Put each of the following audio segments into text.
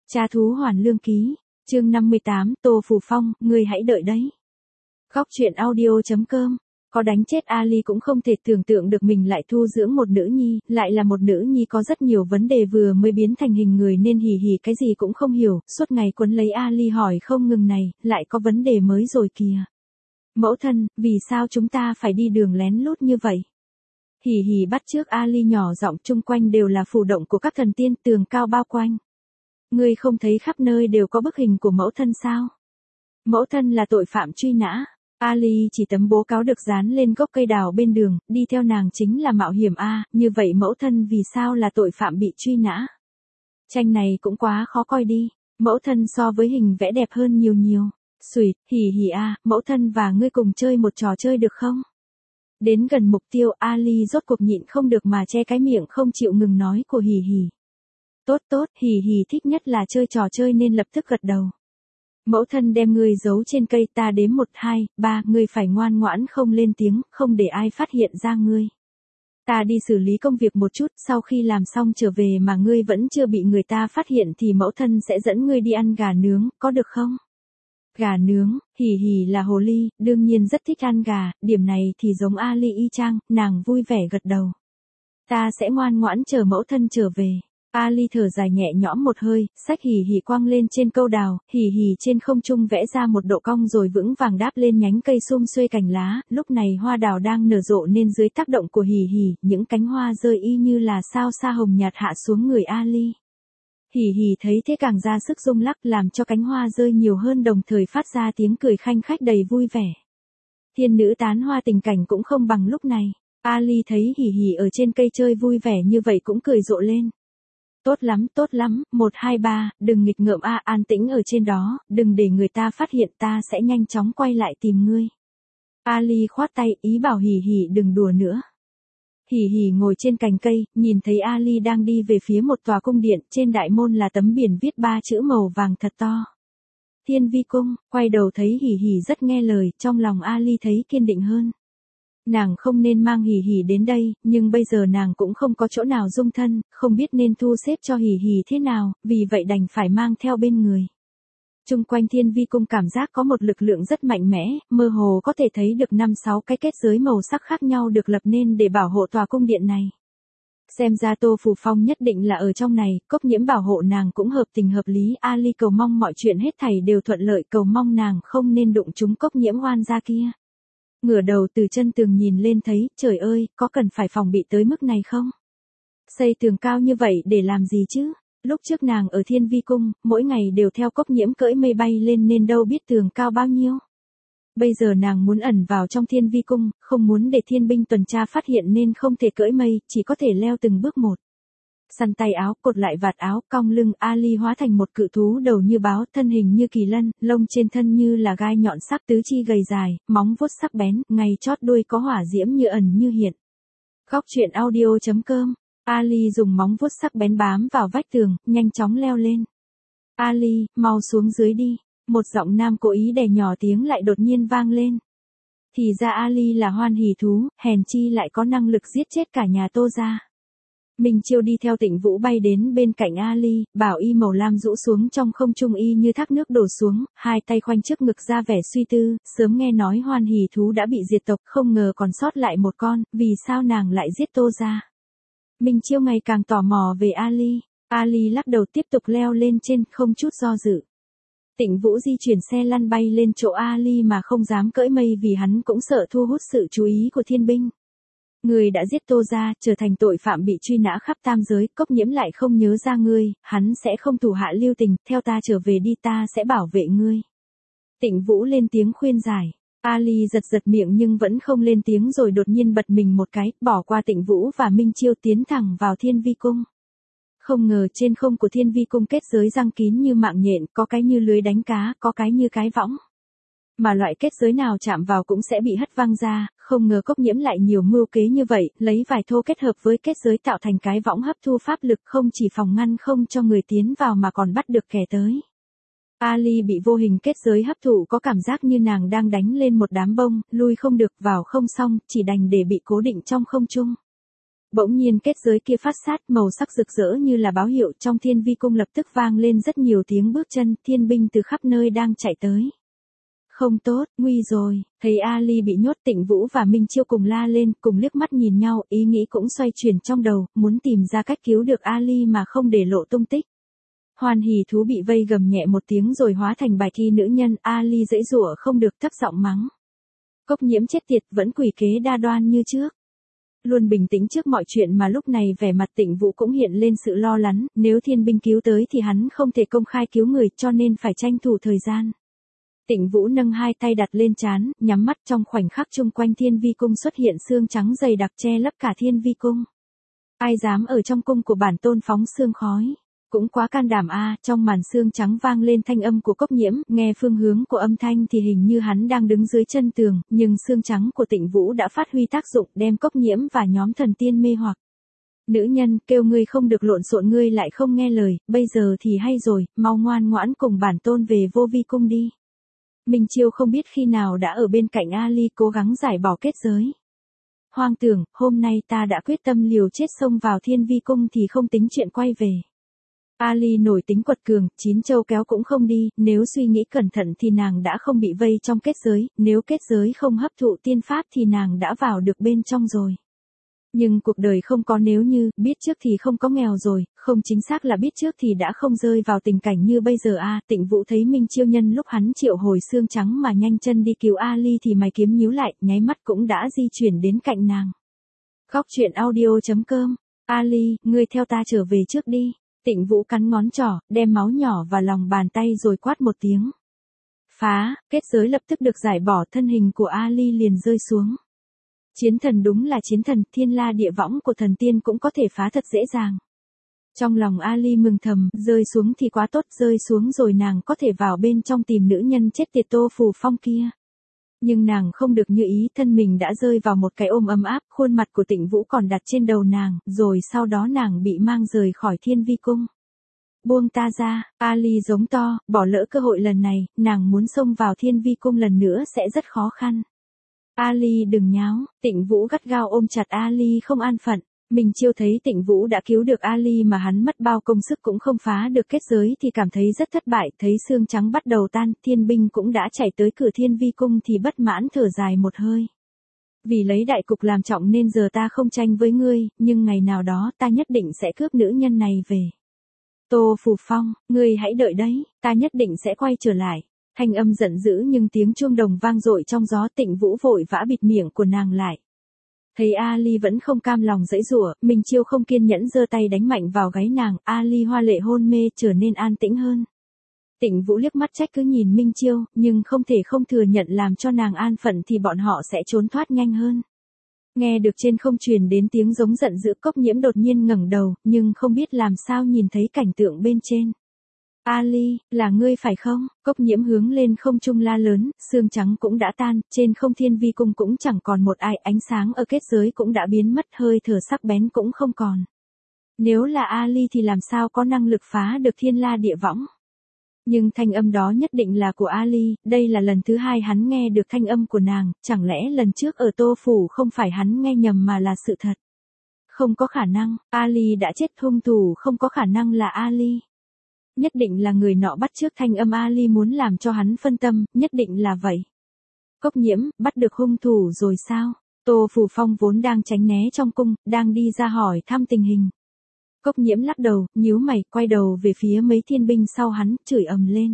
Cha thú hoàn lương ký, chương 58, Tô Phù Phong, ngươi hãy đợi đấy. Góc truyện audio.com. Có đánh chết Ali cũng không thể tưởng tượng được mình lại thu dưỡng một nữ nhi, lại là một nữ nhi có rất nhiều vấn đề vừa mới biến thành hình người nên hì hì cái gì cũng không hiểu, suốt ngày quấn lấy Ali hỏi không ngừng này, lại có vấn đề mới rồi kìa. Mẫu thân, vì sao chúng ta phải đi đường lén lút như vậy? Hì hì bắt chước Ali nhỏ giọng, chung quanh đều là phù động của các thần tiên, tường cao bao quanh. Ngươi không thấy khắp nơi đều có bức hình của mẫu thân sao? Mẫu thân là tội phạm truy nã. Ali chỉ tấm bố cáo được dán lên gốc cây đào bên đường, đi theo nàng chính là mạo hiểm a, như vậy mẫu thân vì sao là tội phạm bị truy nã? Tranh này cũng quá khó coi đi, mẫu thân so với hình vẽ đẹp hơn nhiều nhiều. Xùi, hì hì a, mẫu thân và ngươi cùng chơi một trò chơi được không? Đến gần mục tiêu, Ali rốt cuộc nhịn không được mà che cái miệng không chịu ngừng nói của hì hì. Tốt tốt, hì hì thích nhất là chơi trò chơi nên lập tức gật đầu. Mẫu thân đem ngươi giấu trên cây, ta đếm 1, 2, 3, ngươi phải ngoan ngoãn không lên tiếng, không để ai phát hiện ra ngươi. Ta đi xử lý công việc một chút, sau khi làm xong trở về mà ngươi vẫn chưa bị người ta phát hiện thì mẫu thân sẽ dẫn ngươi đi ăn gà nướng, có được không? Gà nướng, hì hì là hồ ly, đương nhiên rất thích ăn gà, điểm này thì giống Ali y chang, nàng vui vẻ gật đầu. Ta sẽ ngoan ngoãn chờ mẫu thân trở về. Ali thở dài nhẹ nhõm một hơi, xách hì hì quăng lên trên câu đào, hì hì trên không trung vẽ ra một độ cong rồi vững vàng đáp lên nhánh cây sum xuê cành lá, lúc này hoa đào đang nở rộ nên dưới tác động của hì hì, những cánh hoa rơi y như là sao sa hồng nhạt hạ xuống người Ali. Hì hì thấy thế càng ra sức rung lắc làm cho cánh hoa rơi nhiều hơn đồng thời phát ra tiếng cười khanh khách đầy vui vẻ. Thiên nữ tán hoa tình cảnh cũng không bằng lúc này, Ali thấy hì hì ở trên cây chơi vui vẻ như vậy cũng cười rộ lên. Tốt lắm, 1, 2, 3, đừng nghịch ngợm a, an tĩnh ở trên đó, đừng để người ta phát hiện, ta sẽ nhanh chóng quay lại tìm ngươi. Ali khoát tay, ý bảo hì hì đừng đùa nữa. Hì hì ngồi trên cành cây, nhìn thấy Ali đang đi về phía một tòa cung điện, trên đại môn là tấm biển viết 3 chữ màu vàng thật to. Thiên Vi Cung, quay đầu thấy hì hì rất nghe lời, trong lòng Ali thấy kiên định hơn. Nàng không nên mang hì hì đến đây, nhưng bây giờ nàng cũng không có chỗ nào dung thân, không biết nên thu xếp cho hì hì thế nào, vì vậy đành phải mang theo bên người. Chung quanh Thiên Vi Cung cảm giác có một lực lượng rất mạnh mẽ, mơ hồ có thể thấy được 5-6 cái kết giới màu sắc khác nhau được lập nên để bảo hộ tòa cung điện này. Xem ra Tô Phù Phong nhất định là ở trong này, Cốc Nhiễm bảo hộ nàng cũng hợp tình hợp lý, Ali cầu mong mọi chuyện hết thảy đều thuận lợi, cầu mong nàng không nên đụng trúng Cốc Nhiễm oan gia kia. Ngửa đầu từ chân tường nhìn lên thấy, trời ơi, có cần phải phòng bị tới mức này không? Xây tường cao như vậy để làm gì chứ? Lúc trước nàng ở Thiên Vi Cung, mỗi ngày đều theo Cốc Nhiễm cưỡi mây bay lên nên đâu biết tường cao bao nhiêu. Bây giờ nàng muốn ẩn vào trong Thiên Vi Cung, không muốn để thiên binh tuần tra phát hiện nên không thể cưỡi mây, chỉ có thể leo từng bước một. Săn tay áo, cột lại vạt áo, cong lưng, Ali hóa thành một cự thú đầu như báo, thân hình như kỳ lân, lông trên thân như là gai nhọn sắc, tứ chi gầy dài, móng vuốt sắc bén, ngay chót đuôi có hỏa diễm như ẩn như hiện. Góc truyện audio.com. Ali dùng móng vuốt sắc bén bám vào vách tường, nhanh chóng leo lên. Ali, mau xuống dưới đi. Một giọng nam cố ý đè nhỏ tiếng lại đột nhiên vang lên. Thì ra Ali là hoan hỷ thú, hèn chi lại có năng lực giết chết cả nhà Tô gia. Minh Chiêu đi theo Tịnh Vũ bay đến bên cạnh Ali, bảo y màu lam rũ xuống trong không trung y như thác nước đổ xuống, hai tay khoanh trước ngực ra vẻ suy tư, sớm nghe nói hoan hỷ thú đã bị diệt tộc, không ngờ còn sót lại một con, vì sao nàng lại giết Tô gia. Minh Chiêu ngày càng tò mò về Ali, Ali lắc đầu tiếp tục leo lên trên, không chút do dự. Tịnh Vũ di chuyển xe lăn bay lên chỗ Ali mà không dám cưỡi mây vì hắn cũng sợ thu hút sự chú ý của thiên binh. Ngươi đã giết Tô gia, trở thành tội phạm bị truy nã khắp tam giới, Cốc Nhiễm lại không nhớ ra ngươi, hắn sẽ không thủ hạ lưu tình, theo ta trở về đi, ta sẽ bảo vệ ngươi. Tịnh Vũ lên tiếng khuyên giải. Ali giật giật miệng nhưng vẫn không lên tiếng rồi đột nhiên bật mình một cái, bỏ qua Tịnh Vũ và Minh Chiêu tiến thẳng vào Thiên Vi Cung. Không ngờ trên không của Thiên Vi Cung kết giới răng kín như mạng nhện, có cái như lưới đánh cá, có cái như cái võng. Mà loại kết giới nào chạm vào cũng sẽ bị hất văng ra, không ngờ Cốc Nhiễm lại nhiều mưu kế như vậy, lấy vải thô kết hợp với kết giới tạo thành cái võng hấp thu pháp lực, không chỉ phòng ngăn không cho người tiến vào mà còn bắt được kẻ tới. Ali bị vô hình kết giới hấp thụ có cảm giác như nàng đang đánh lên một đám bông, lui không được vào không xong, chỉ đành để bị cố định trong không trung. Bỗng nhiên kết giới kia phát sát, màu sắc rực rỡ như là báo hiệu, trong thiên vi cung lập tức vang lên rất nhiều tiếng bước chân, thiên binh từ khắp nơi đang chạy tới. Không tốt, nguy rồi, thấy Ali bị nhốt, Tịnh Vũ và Minh Chiêu cùng la lên, cùng liếc mắt nhìn nhau, ý nghĩ cũng xoay chuyển trong đầu, muốn tìm ra cách cứu được Ali mà không để lộ tung tích. Hoan Hỷ Thú bị vây gầm nhẹ một tiếng rồi hóa thành bài thi nữ nhân, Ali giãy giụa không được, thấp giọng mắng. Cốc Nhiễm chết tiệt, vẫn quỷ kế đa đoan như trước. Luôn bình tĩnh trước mọi chuyện mà lúc này vẻ mặt Tịnh Vũ cũng hiện lên sự lo lắng, nếu thiên binh cứu tới thì hắn không thể công khai cứu người, cho nên phải tranh thủ thời gian. Tịnh Vũ nâng hai tay đặt lên trán, nhắm mắt, trong khoảnh khắc chung quanh thiên vi cung xuất hiện sương trắng dày đặc che lấp cả thiên vi cung. Ai dám ở trong cung của bản tôn phóng sương khói? Cũng quá can đảm a. Trong màn sương trắng vang lên thanh âm của Cốc Nhiễm, nghe phương hướng của âm thanh thì hình như hắn đang đứng dưới chân tường, nhưng sương trắng của Tịnh Vũ đã phát huy tác dụng, đem Cốc Nhiễm và nhóm thần tiên mê hoặc. Nữ nhân, kêu ngươi không được lộn xộn ngươi lại không nghe lời, bây giờ thì hay rồi, mau ngoan ngoãn cùng bản tôn về Vô Vi cung đi. Minh Chiêu không biết khi nào đã ở bên cạnh Ali cố gắng giải bỏ kết giới. Hoang tưởng, hôm nay ta đã quyết tâm liều chết xông vào thiên vi cung thì không tính chuyện quay về. Ali nổi tính quật cường, 9 châu kéo cũng không đi, nếu suy nghĩ cẩn thận thì nàng đã không bị vây trong kết giới, nếu kết giới không hấp thụ tiên pháp thì nàng đã vào được bên trong rồi. Nhưng cuộc đời không có nếu như, biết trước thì không có nghèo rồi, không, chính xác là biết trước thì đã không rơi vào tình cảnh như bây giờ a. Tịnh Vũ thấy Minh Chiêu nhân lúc hắn triệu hồi xương trắng mà nhanh chân đi cứu Ali thì mày kiếm nhíu lại, nháy mắt cũng đã di chuyển đến cạnh nàng. Góc truyện audio.com. Ali, ngươi theo ta trở về trước đi. Tịnh Vũ cắn ngón trỏ, đem máu nhỏ vào lòng bàn tay rồi quát một tiếng. Phá, kết giới lập tức được giải bỏ, thân hình của Ali liền rơi xuống. Chiến thần đúng là chiến thần, thiên la địa võng của thần tiên cũng có thể phá thật dễ dàng. Trong lòng Ali mừng thầm, rơi xuống thì quá tốt, rơi xuống rồi nàng có thể vào bên trong tìm nữ nhân chết tiệt Tô Phù Phong kia. Nhưng nàng không được như ý, thân mình đã rơi vào một cái ôm ấm áp, khuôn mặt của Tịnh Vũ còn đặt trên đầu nàng, rồi sau đó nàng bị mang rời khỏi thiên vi cung. Buông ta ra, Ali giống to, bỏ lỡ cơ hội lần này, nàng muốn xông vào thiên vi cung lần nữa sẽ rất khó khăn. Ali đừng nháo, Tịnh Vũ gắt gao ôm chặt Ali không an phận. Minh Chiêu thấy Tịnh Vũ đã cứu được Ali mà hắn mất bao công sức cũng không phá được kết giới thì cảm thấy rất thất bại, thấy xương trắng bắt đầu tan, thiên binh cũng đã chạy tới cửa thiên vi cung thì bất mãn thở dài một hơi. Vì lấy đại cục làm trọng nên giờ ta không tranh với ngươi, nhưng ngày nào đó ta nhất định sẽ cướp nữ nhân này về. Tô Phù Phong, ngươi hãy đợi đấy, ta nhất định sẽ quay trở lại. Thanh âm giận dữ nhưng tiếng chuông đồng vang dội trong gió. Tịnh Vũ vội vã bịt miệng của nàng lại. Thấy Ali vẫn không cam lòng giãy giụa, Minh Chiêu không kiên nhẫn giơ tay đánh mạnh vào gáy nàng, Ali hoa lệ hôn mê trở nên an tĩnh hơn. Tịnh Vũ liếc mắt trách cứ nhìn Minh Chiêu, nhưng không thể không thừa nhận làm cho nàng an phận thì bọn họ sẽ trốn thoát nhanh hơn. Nghe được trên không truyền đến tiếng giống giận dữ, Cốc Nhiễm đột nhiên ngẩng đầu, nhưng không biết làm sao nhìn thấy cảnh tượng bên trên. Ali, là ngươi phải không? Cốc Nhiễm hướng lên không trung la lớn, sương trắng cũng đã tan, trên không thiên vi cung cũng chẳng còn một ai, ánh sáng ở kết giới cũng đã biến mất, hơi thở sắc bén cũng không còn. Nếu là Ali thì làm sao có năng lực phá được thiên la địa võng? Nhưng thanh âm đó nhất định là của Ali, đây là lần thứ hai hắn nghe được thanh âm của nàng, chẳng lẽ lần trước ở Tô Phủ không phải hắn nghe nhầm mà là sự thật? Không có khả năng, Ali đã chết, hung thủ không có khả năng là Ali. Nhất định là người nọ bắt chước thanh âm Ali muốn làm cho hắn phân tâm, nhất định là vậy. Cốc Nhiễm, bắt được hung thủ rồi sao? Tô Phù Phong vốn đang tránh né trong cung, đang đi ra hỏi thăm tình hình. Cốc Nhiễm lắc đầu, nhíu mày, quay đầu về phía mấy thiên binh sau hắn, chửi ầm lên.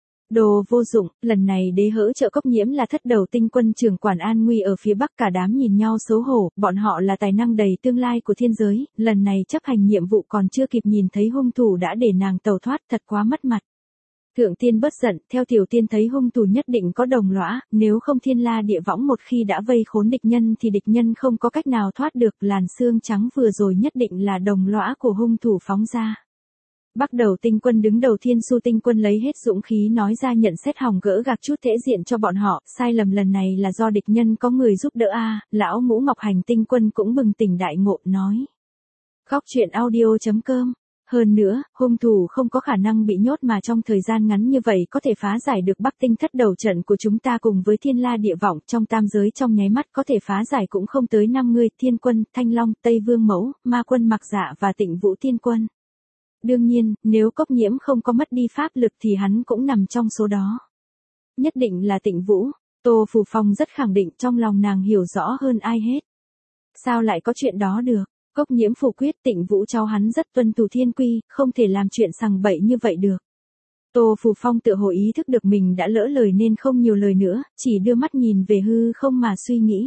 Đồ vô dụng, lần này đế hỗ trợ Cốc Nhiễm là thất đầu tinh quân trưởng quản an nguy ở phía bắc, cả đám nhìn nhau xấu hổ, bọn họ là tài năng đầy tương lai của thiên giới, lần này chấp hành nhiệm vụ còn chưa kịp nhìn thấy hung thủ đã để nàng tẩu thoát, thật quá mất mặt. Thượng tiên bất giận, theo tiểu tiên thấy hung thủ nhất định có đồng lõa, nếu không thiên la địa võng một khi đã vây khốn địch nhân thì địch nhân không có cách nào thoát được, làn xương trắng vừa rồi nhất định là đồng lõa của hung thủ phóng ra. Bắt đầu tinh quân đứng đầu thiên su tinh quân lấy hết dũng khí nói ra nhận xét hòng gỡ gạc chút thể diện cho bọn họ, sai lầm lần này là do địch nhân có người giúp đỡ a. Lão Ngũ Ngọc Hành tinh quân cũng bừng tỉnh đại ngộ nói. Góc truyện audio.com Hơn nữa, hung thủ không có khả năng bị nhốt mà trong thời gian ngắn như vậy có thể phá giải được Bắc Tinh thất đầu trận của chúng ta cùng với thiên la địa võng trong tam giới trong nháy mắt có thể phá giải cũng không tới 50, Thiên Quân, Thanh Long, Tây Vương Mẫu, Ma Quân Mặc Dạ và Tịnh Vũ Thiên Quân. Đương nhiên, nếu Cốc Nhiễm không có mất đi pháp lực thì hắn cũng nằm trong số đó. Nhất định là Tịnh Vũ, Tô Phù Phong rất khẳng định trong lòng nàng hiểu rõ hơn ai hết. Sao lại có chuyện đó được? Cốc Nhiễm phủ quyết Tịnh Vũ cháu hắn rất tuân thủ thiên quy, không thể làm chuyện sằng bậy như vậy được. Tô Phù Phong tự hồ ý thức được mình đã lỡ lời nên không nhiều lời nữa, chỉ đưa mắt nhìn về hư không mà suy nghĩ.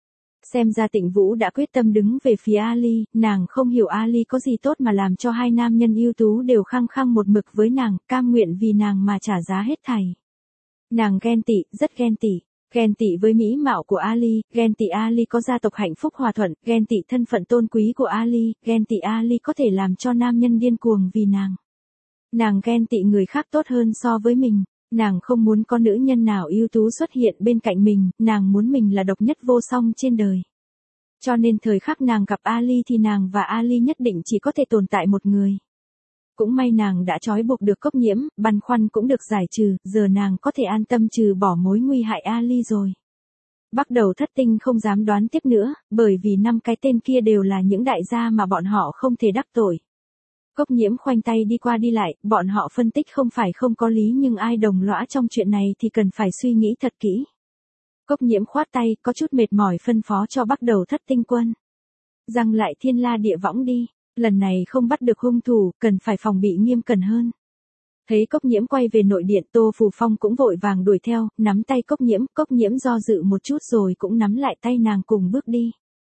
Xem ra Tịnh Vũ đã quyết tâm đứng về phía Ali, nàng không hiểu Ali có gì tốt mà làm cho hai nam nhân ưu tú đều khăng khăng một mực với nàng, cam nguyện vì nàng mà trả giá hết thảy. Nàng ghen tị, rất ghen tị. Ghen tị với mỹ mạo của Ali, ghen tị Ali có gia tộc hạnh phúc hòa thuận, ghen tị thân phận tôn quý của Ali, ghen tị Ali có thể làm cho nam nhân điên cuồng vì nàng. Nàng ghen tị người khác tốt hơn so với mình, nàng không muốn có nữ nhân nào ưu tú xuất hiện bên cạnh mình, nàng muốn mình là độc nhất vô song trên đời. Cho nên thời khắc nàng gặp Ali thì nàng và Ali nhất định chỉ có thể tồn tại một người. Cũng may nàng đã trói buộc được Cốc Nhiễm, băn khoăn cũng được giải trừ, giờ nàng có thể an tâm trừ bỏ mối nguy hại Ali rồi. Bắt đầu Thất Tinh không dám đoán tiếp nữa, bởi vì 5 cái tên kia đều là những đại gia mà bọn họ không thể đắc tội. Cốc Nhiễm khoanh tay đi qua đi lại, bọn họ phân tích không phải không có lý nhưng ai đồng lõa trong chuyện này thì cần phải suy nghĩ thật kỹ. Cốc Nhiễm khoát tay, có chút mệt mỏi phân phó cho bắt đầu Thất Tinh quân. Giăng lại thiên la địa võng đi. Lần này không bắt được hung thủ, cần phải phòng bị nghiêm cẩn hơn. Thấy Cốc Nhiễm quay về nội điện, Tô Phù Phong cũng vội vàng đuổi theo, nắm tay Cốc Nhiễm do dự một chút rồi cũng nắm lại tay nàng cùng bước đi.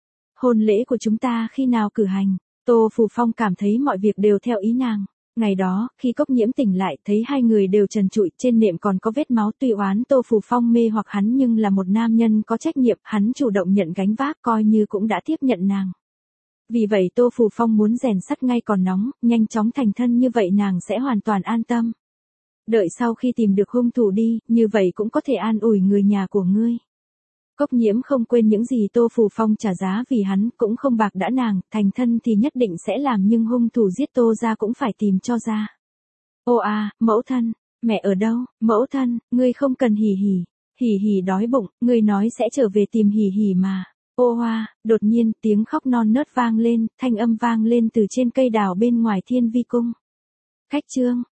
Hôn lễ của chúng ta khi nào cử hành? Tô Phù Phong cảm thấy mọi việc đều theo ý nàng. Ngày đó, khi Cốc Nhiễm tỉnh lại thấy hai người đều trần trụi, trên nệm còn có vết máu tuy oán Tô Phù Phong mê hoặc hắn nhưng là một nam nhân có trách nhiệm, hắn chủ động nhận gánh vác coi như cũng đã tiếp nhận nàng. Vì vậy Tô Phù Phong muốn rèn sắt ngay còn nóng, nhanh chóng thành thân như vậy nàng sẽ hoàn toàn an tâm. Đợi sau khi tìm được hung thủ đi, như vậy cũng có thể an ủi người nhà của ngươi. Cốc Nhiễm không quên những gì Tô Phù Phong trả giá vì hắn, cũng không bạc đã nàng, thành thân thì nhất định sẽ làm nhưng hung thủ giết Tô ra cũng phải tìm cho ra. Ô à, mẫu thân, mẹ ở đâu, mẫu thân, ngươi không cần hì hì đói bụng, ngươi nói sẽ trở về tìm hì hì mà. Ô hoa, đột nhiên tiếng khóc non nớt vang lên, thanh âm vang lên từ trên cây đào bên ngoài Thiên Vi cung. Khách trương,